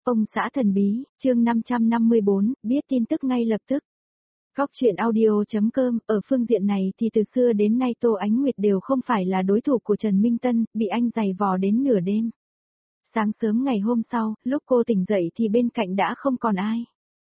Ông xã thần bí, chương 554, biết tin tức ngay lập tức. Góc truyện audio.com, ở phương diện này thì từ xưa đến nay Tô Ánh Nguyệt đều không phải là đối thủ của Trần Minh Tân, bị anh giày vò đến nửa đêm. Sáng sớm ngày hôm sau, lúc cô tỉnh dậy thì bên cạnh đã không còn ai.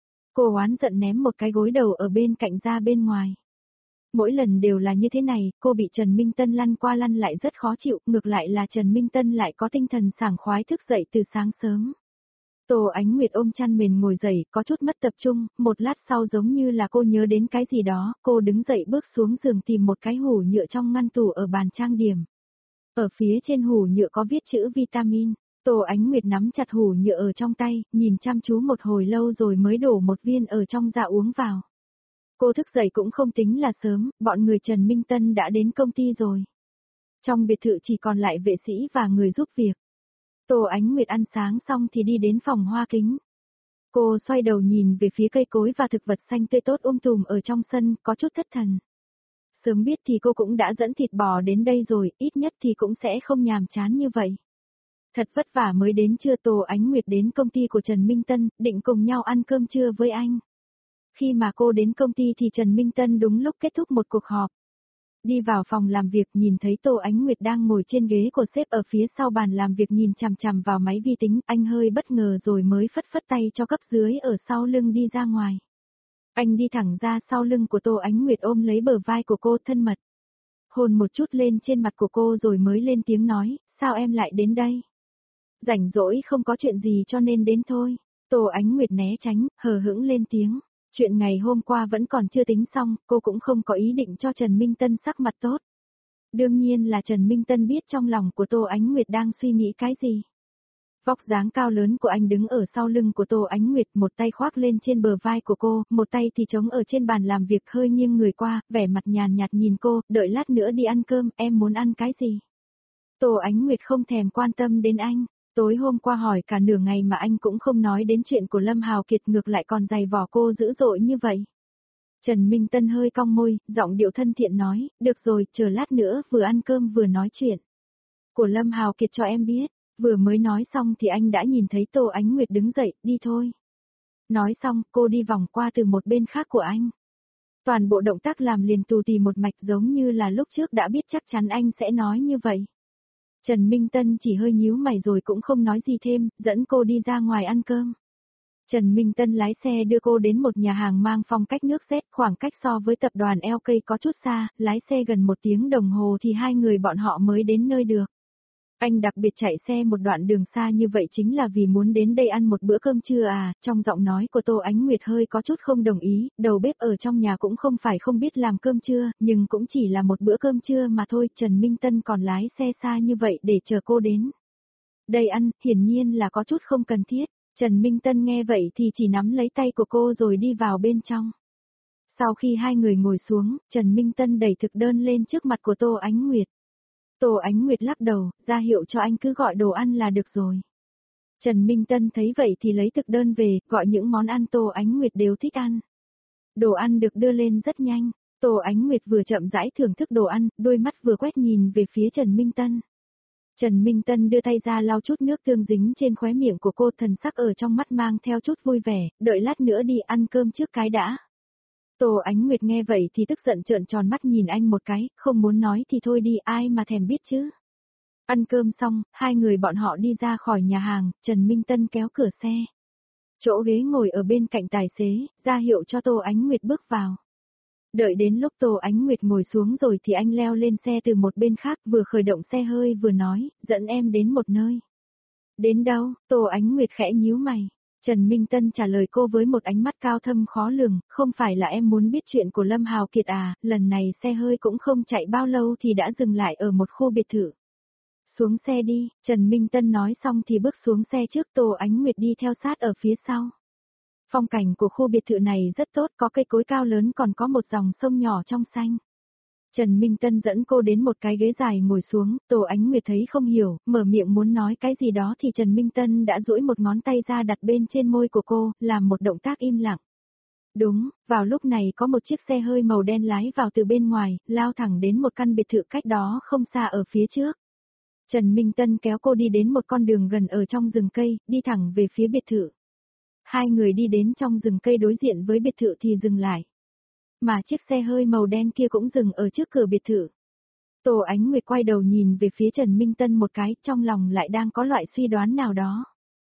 Cô oán giận ném một cái gối đầu ở bên cạnh ra bên ngoài. Mỗi lần đều là như thế này, cô bị Trần Minh Tân lăn qua lăn lại rất khó chịu, ngược lại là Trần Minh Tân lại có tinh thần sảng khoái thức dậy từ sáng sớm. Tô Ánh Nguyệt ôm chăn mền ngồi dậy, có chút mất tập trung, một lát sau giống như là cô nhớ đến cái gì đó, cô đứng dậy bước xuống giường tìm một cái hũ nhựa trong ngăn tủ ở bàn trang điểm. Ở phía trên hũ nhựa có viết chữ vitamin, Tô Ánh Nguyệt nắm chặt hũ nhựa ở trong tay, nhìn chăm chú một hồi lâu rồi mới đổ một viên ở trong dạ uống vào. Cô thức dậy cũng không tính là sớm, bọn người Trần Minh Tân đã đến công ty rồi. Trong biệt thự chỉ còn lại vệ sĩ và người giúp việc. Tô Ánh Nguyệt ăn sáng xong thì đi đến phòng hoa kính. Cô xoay đầu nhìn về phía cây cối và thực vật xanh tươi tốt tùm ở trong sân, có chút thất thần. Sớm biết thì cô cũng đã dẫn thịt bò đến đây rồi, ít nhất thì cũng sẽ không nhàm chán như vậy. Thật vất vả mới đến trưa Tô Ánh Nguyệt đến công ty của Trần Minh Tân, định cùng nhau ăn cơm trưa với anh. Khi mà cô đến công ty thì Trần Minh Tân đúng lúc kết thúc một cuộc họp. Đi vào phòng làm việc nhìn thấy Tô Ánh Nguyệt đang ngồi trên ghế của sếp ở phía sau bàn làm việc nhìn chằm chằm vào máy vi tính, anh hơi bất ngờ rồi mới phất phất tay cho cấp dưới ở sau lưng đi ra ngoài. Anh đi thẳng ra sau lưng của Tô Ánh Nguyệt ôm lấy bờ vai của cô thân mật. Hôn một chút lên trên mặt của cô rồi mới lên tiếng nói, sao em lại đến đây? Rảnh rỗi không có chuyện gì cho nên đến thôi. Tô Ánh Nguyệt né tránh, hờ hững lên tiếng. Chuyện ngày hôm qua vẫn còn chưa tính xong, cô cũng không có ý định cho Trần Minh Tân sắc mặt tốt. Đương nhiên là Trần Minh Tân biết trong lòng của Tô Ánh Nguyệt đang suy nghĩ cái gì. Vóc dáng cao lớn của anh đứng ở sau lưng của Tô Ánh Nguyệt, một tay khoác lên trên bờ vai của cô, một tay thì chống ở trên bàn làm việc hơi nghiêng người qua, vẻ mặt nhàn nhạt nhìn cô, đợi lát nữa đi ăn cơm, em muốn ăn cái gì? Tô Ánh Nguyệt không thèm quan tâm đến anh. Tối hôm qua hỏi cả nửa ngày mà anh cũng không nói đến chuyện của Lâm Hào Kiệt, ngược lại còn giày vò cô dữ dội như vậy. Trần Minh Tân hơi cong môi, giọng điệu thân thiện nói, được rồi, chờ lát nữa vừa ăn cơm vừa nói chuyện. Của Lâm Hào Kiệt cho em biết, vừa mới nói xong thì anh đã nhìn thấy Tô Ánh Nguyệt đứng dậy, đi thôi. Nói xong, cô đi vòng qua từ một bên khác của anh. Toàn bộ động tác làm liền tù tì một mạch giống như là lúc trước đã biết chắc chắn anh sẽ nói như vậy. Trần Minh Tân chỉ hơi nhíu mày rồi cũng không nói gì thêm, dẫn cô đi ra ngoài ăn cơm. Trần Minh Tân lái xe đưa cô đến một nhà hàng mang phong cách nước Z, khoảng cách so với tập đoàn LK có chút xa, lái xe gần 1 tiếng đồng hồ thì hai người bọn họ mới đến nơi được. Anh đặc biệt chạy xe một đoạn đường xa như vậy chính là vì muốn đến đây ăn một bữa cơm trưa à, trong giọng nói của Tô Ánh Nguyệt hơi có chút không đồng ý, đầu bếp ở trong nhà cũng không phải không biết làm cơm trưa, nhưng cũng chỉ là một bữa cơm trưa mà thôi, Trần Minh Tân còn lái xe xa như vậy để chờ cô đến. Đây ăn, hiển nhiên là có chút không cần thiết, Trần Minh Tân nghe vậy thì chỉ nắm lấy tay của cô rồi đi vào bên trong. Sau khi hai người ngồi xuống, Trần Minh Tân đẩy thực đơn lên trước mặt của Tô Ánh Nguyệt. Tô Ánh Nguyệt lắc đầu, ra hiệu cho anh cứ gọi đồ ăn là được rồi. Trần Minh Tân thấy vậy thì lấy thực đơn về, gọi những món ăn Tô Ánh Nguyệt đều thích ăn. Đồ ăn được đưa lên rất nhanh, Tô Ánh Nguyệt vừa chậm rãi thưởng thức đồ ăn, đôi mắt vừa quét nhìn về phía Trần Minh Tân. Trần Minh Tân đưa tay ra lau chút nước tương dính trên khóe miệng của cô, thần sắc ở trong mắt mang theo chút vui vẻ, đợi lát nữa đi ăn cơm trước cái đã. Tô Ánh Nguyệt nghe vậy thì tức giận trợn tròn mắt nhìn anh một cái, không muốn nói thì thôi đi, ai mà thèm biết chứ. Ăn cơm xong, hai người bọn họ đi ra khỏi nhà hàng, Trần Minh Tân kéo cửa xe. Chỗ ghế ngồi ở bên cạnh tài xế, ra hiệu cho Tô Ánh Nguyệt bước vào. Đợi đến lúc Tô Ánh Nguyệt ngồi xuống rồi thì anh leo lên xe từ một bên khác, vừa khởi động xe hơi vừa nói, dẫn em đến một nơi. Đến đâu? Tô Ánh Nguyệt khẽ nhíu mày. Trần Minh Tân trả lời cô với một ánh mắt cao thâm khó lường, không phải là em muốn biết chuyện của Lâm Hào Kiệt à, lần này xe hơi cũng không chạy bao lâu thì đã dừng lại ở một khu biệt thự. Xuống xe đi, Trần Minh Tân nói xong thì bước xuống xe trước, Tô Ánh Nguyệt đi theo sát ở phía sau. Phong cảnh của khu biệt thự này rất tốt, có cây cối cao lớn còn có một dòng sông nhỏ trong xanh. Trần Minh Tân dẫn cô đến một cái ghế dài ngồi xuống, Tô Ánh Nguyệt thấy không hiểu, mở miệng muốn nói cái gì đó thì Trần Minh Tân đã duỗi một ngón tay ra đặt bên trên môi của cô, làm một động tác im lặng. Đúng, vào lúc này có một chiếc xe hơi màu đen lái vào từ bên ngoài, lao thẳng đến một căn biệt thự cách đó không xa ở phía trước. Trần Minh Tân kéo cô đi đến một con đường gần ở trong rừng cây, đi thẳng về phía biệt thự. Hai người đi đến trong rừng cây đối diện với biệt thự thì dừng lại. Mà chiếc xe hơi màu đen kia cũng dừng ở trước cửa biệt thự. Tô Ánh Nguyệt quay đầu nhìn về phía Trần Minh Tân một cái, trong lòng lại đang có loại suy đoán nào đó.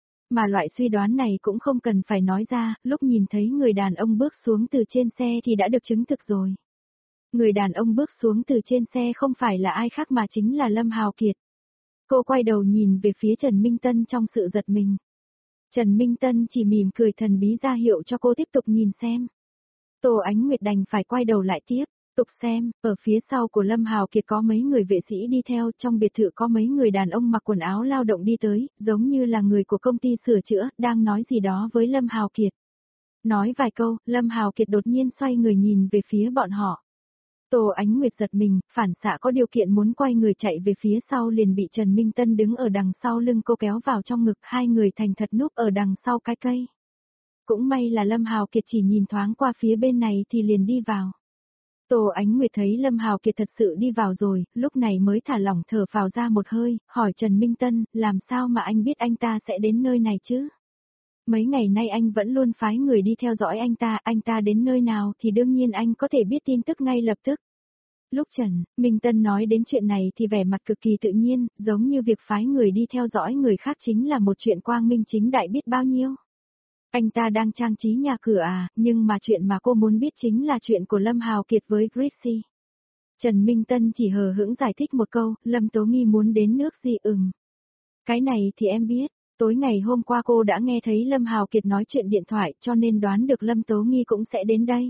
Mà loại suy đoán này cũng không cần phải nói ra, lúc nhìn thấy người đàn ông bước xuống từ trên xe thì đã được chứng thực rồi. Người đàn ông bước xuống từ trên xe không phải là ai khác mà chính là Lâm Hào Kiệt. Cô quay đầu nhìn về phía Trần Minh Tân trong sự giật mình. Trần Minh Tân chỉ mỉm cười thần bí ra hiệu cho cô tiếp tục nhìn xem. Tô Ánh Nguyệt đành phải quay đầu lại tiếp tục xem, ở phía sau của Lâm Hào Kiệt có mấy người vệ sĩ đi theo, trong biệt thự có mấy người đàn ông mặc quần áo lao động đi tới, giống như là người của công ty sửa chữa, đang nói gì đó với Lâm Hào Kiệt. Nói vài câu, Lâm Hào Kiệt đột nhiên xoay người nhìn về phía bọn họ. Tô Ánh Nguyệt giật mình, phản xạ có điều kiện muốn quay người chạy về phía sau liền bị Trần Minh Tân đứng ở đằng sau lưng cô kéo vào trong ngực, hai người thành thật núp ở đằng sau cái cây. Cũng may là Lâm Hào Kiệt chỉ nhìn thoáng qua phía bên này thì liền đi vào. Tô Ánh Nguyệt thấy Lâm Hào Kiệt thật sự đi vào rồi, lúc này mới thả lỏng thở phào ra một hơi, hỏi Trần Minh Tân, làm sao mà anh biết anh ta sẽ đến nơi này chứ? Mấy ngày nay anh vẫn luôn phái người đi theo dõi anh ta đến nơi nào thì đương nhiên anh có thể biết tin tức ngay lập tức. Lúc Trần Minh Tân nói đến chuyện này thì vẻ mặt cực kỳ tự nhiên, giống như việc phái người đi theo dõi người khác chính là một chuyện quang minh chính đại biết bao nhiêu. Anh ta đang trang trí nhà cửa à, nhưng mà chuyện mà cô muốn biết chính là chuyện của Lâm Hào Kiệt với Chrissy. Trần Minh Tân chỉ hờ hững giải thích một câu, Lâm Tố Nghi muốn đến nước gì Cái này thì em biết, tối ngày hôm qua cô đã nghe thấy Lâm Hào Kiệt nói chuyện điện thoại cho nên đoán được Lâm Tố Nghi cũng sẽ đến đây.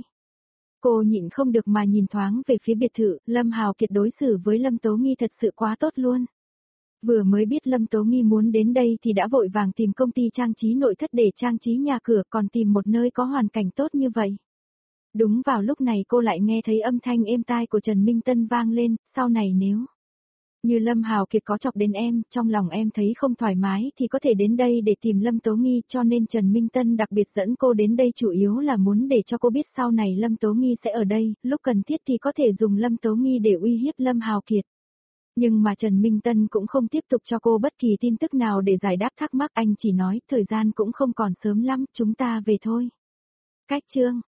Cô nhịn không được mà nhìn thoáng về phía biệt thự, Lâm Hào Kiệt đối xử với Lâm Tố Nghi thật sự quá tốt luôn. Vừa mới biết Lâm Tố Nghi muốn đến đây thì đã vội vàng tìm công ty trang trí nội thất để trang trí nhà cửa, còn tìm một nơi có hoàn cảnh tốt như vậy. Đúng vào lúc này cô lại nghe thấy âm thanh êm tai của Trần Minh Tân vang lên, sau này nếu như Lâm Hào Kiệt có chọc đến em, trong lòng em thấy không thoải mái thì có thể đến đây để tìm Lâm Tố Nghi, cho nên Trần Minh Tân đặc biệt dẫn cô đến đây chủ yếu là muốn để cho cô biết sau này Lâm Tố Nghi sẽ ở đây, lúc cần thiết thì có thể dùng Lâm Tố Nghi để uy hiếp Lâm Hào Kiệt. Nhưng mà Trần Minh Tân cũng không tiếp tục cho cô bất kỳ tin tức nào để giải đáp thắc mắc, anh chỉ nói thời gian cũng không còn sớm lắm, chúng ta về thôi. Cách chương